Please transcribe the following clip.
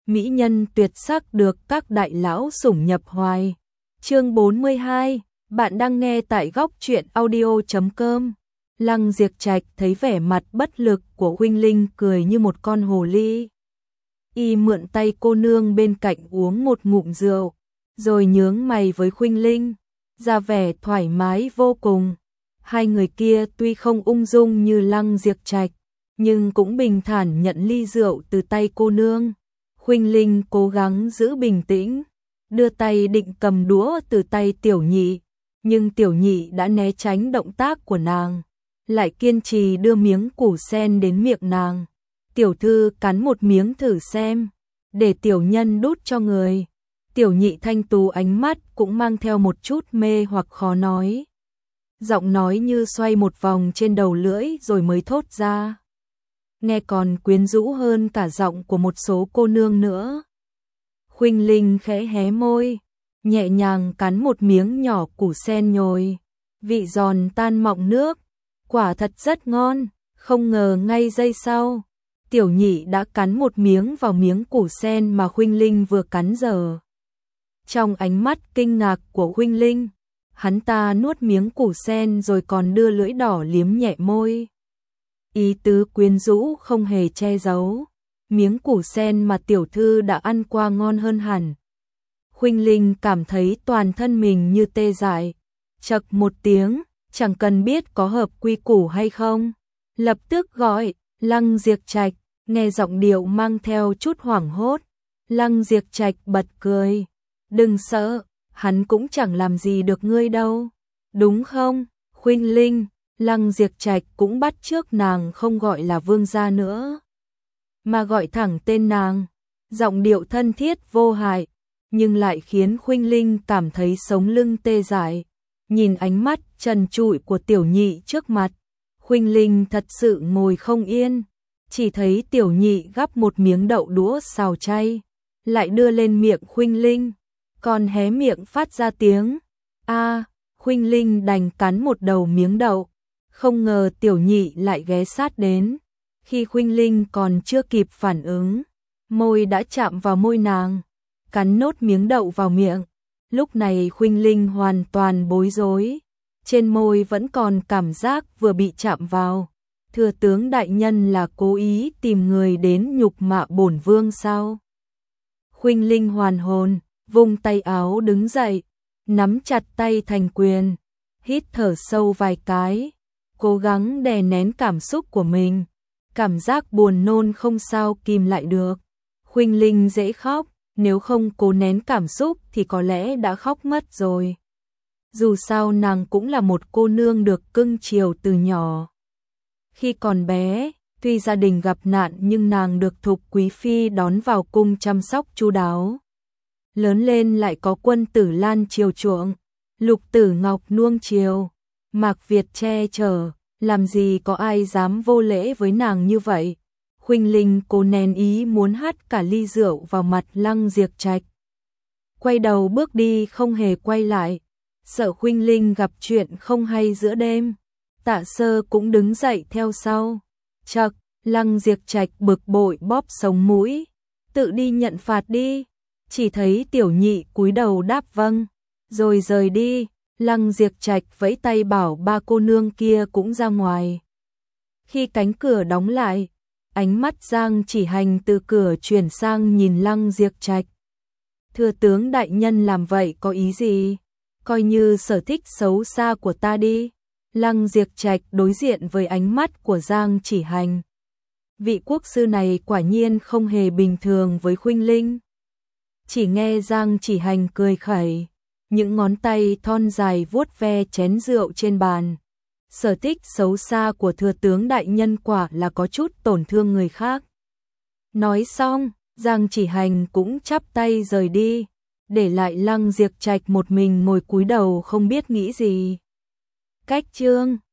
mỹ nhân tuyệt sắc được các đại lão sủng nhập hoài. Chương 42, bạn đang nghe tại góc truyện audio.com. Lăng Diệp Trạch thấy vẻ mặt bất lực của Huynh Linh cười như một con hồ ly. Y mượn tay cô nương bên cạnh uống một ngụm rượu, rồi nhướng mày với Huynh Linh, ra vẻ thoải mái vô cùng. Hai người kia tuy không ung dung như Lăng Diệp Trạch, nhưng cũng bình thản nhận ly rượu từ tay cô nương. Huynh Linh cố gắng giữ bình tĩnh, đưa tay định cầm đũa từ tay Tiểu Nhị, nhưng Tiểu Nhị đã né tránh động tác của nàng, lại kiên trì đưa miếng củ sen đến miệng nàng. Tiểu thư cắn một miếng thử xem, để tiểu nhân đút cho người. Tiểu Nhị thanh tú ánh mắt cũng mang theo một chút mê hoặc khó nói. Giọng nói như xoay một vòng trên đầu lưỡi rồi mới thốt ra. Nghe còn quyến rũ hơn cả giọng của một số cô nương nữa. Huynh Linh khẽ hé môi, nhẹ nhàng cắn một miếng nhỏ củ sen nhồi, vị giòn tan mọng nước, quả thật rất ngon. Không ngờ ngay giây sau, Tiểu Nhị đã cắn một miếng vào miếng củ sen mà Huynh Linh vừa cắn giờ. Trong ánh mắt kinh ngạc của Huynh Linh, hắn ta nuốt miếng củ sen rồi còn đưa lưỡi đỏ liếm nhẹ môi. Ý tứ quyến rũ không hề che giấu, miếng củ sen mà tiểu thư đã ăn qua ngon hơn hẳn. Huynh Linh cảm thấy toàn thân mình như tê dại, chậc một tiếng, chẳng cần biết có hợp quy củ hay không, lập tức gọi, Lăng Diệp Trạch. Nghe giọng điệu mang theo chút hoảng hốt, Lăng Diệp Trạch bật cười, đừng sợ, hắn cũng chẳng làm gì được ngươi đâu, đúng không, Huynh Linh? Lăng Diệp Trạch cũng bắt chước nàng không gọi là vương gia nữa, mà gọi thẳng tên nàng, giọng điệu thân thiết vô hại, nhưng lại khiến Huynh Linh cảm thấy sống lưng tê dại. Nhìn ánh mắt trần trụi của Tiểu Nhị trước mặt, Huynh Linh thật sự ngồi không yên, chỉ thấy Tiểu Nhị gắp một miếng đậu đũa xào chay, lại đưa lên miệng Huynh Linh, còn hé miệng phát ra tiếng a. Huynh Linh đành cắn một đầu miếng đậu. Không ngờ Tiểu Nhị lại ghé sát đến, khi Huynh Linh còn chưa kịp phản ứng, môi đã chạm vào môi nàng, cắn nốt miếng đậu vào miệng. Lúc này Huynh Linh hoàn toàn bối rối, trên môi vẫn còn cảm giác vừa bị chạm vào. Thừa tướng đại nhân là cố ý tìm người đến nhục mạ bổn vương sao? Huynh Linh hoàn hồn, vung tay áo đứng dậy, nắm chặt tay thành quyền, hít thở sâu vài cái, cố gắng đè nén cảm xúc của mình. Cảm giác buồn nôn không sao kìm lại được. Huynh Linh dễ khóc, nếu không cố nén cảm xúc thì có lẽ đã khóc mất rồi. Dù sao nàng cũng là một cô nương được cưng chiều từ nhỏ. Khi còn bé, tuy gia đình gặp nạn nhưng nàng được Thục quý phi đón vào cung chăm sóc chu đáo. Lớn lên lại có Quân Tử Lan chiều chuộng, Lục Tử Ngọc nuông chiều, Mạc Việt che chở, làm gì có ai dám vô lễ với nàng như vậy. Huynh Linh cố nén ý muốn hắt cả ly rượu vào mặt Lăng Diệp Trạch, quay đầu bước đi không hề quay lại, sợ Huynh Linh gặp chuyện không hay giữa đêm. Tạ Sơ cũng đứng dậy theo sau. Chậc, Lăng Diệp Trạch bực bội bóp sống mũi, tự đi nhận phạt đi. Chỉ thấy Tiểu Nhị cúi đầu đáp vâng, rồi rời đi. Lăng Diệp Trạch vẫy tay bảo ba cô nương kia cũng ra ngoài. Khi cánh cửa đóng lại, ánh mắt Giang Chỉ Hành từ cửa chuyển sang nhìn Lăng Diệp Trạch. Thừa tướng đại nhân làm vậy có ý gì? Coi như sở thích xấu xa của ta đi. Lăng Diệp Trạch đối diện với ánh mắt của Giang Chỉ Hành. Vị quốc sư này quả nhiên không hề bình thường với Huynh Linh. Chỉ nghe Giang Chỉ Hành cười khẩy, những ngón tay thon dài vuốt ve chén rượu trên bàn. Sở thích xấu xa của thừa tướng đại nhân quả là có chút tổn thương người khác. Nói xong, Giang Chỉ Hành cũng chắp tay rời đi, để lại Lăng Diệp Trạch một mình ngồi cúi đầu không biết nghĩ gì. Cách chương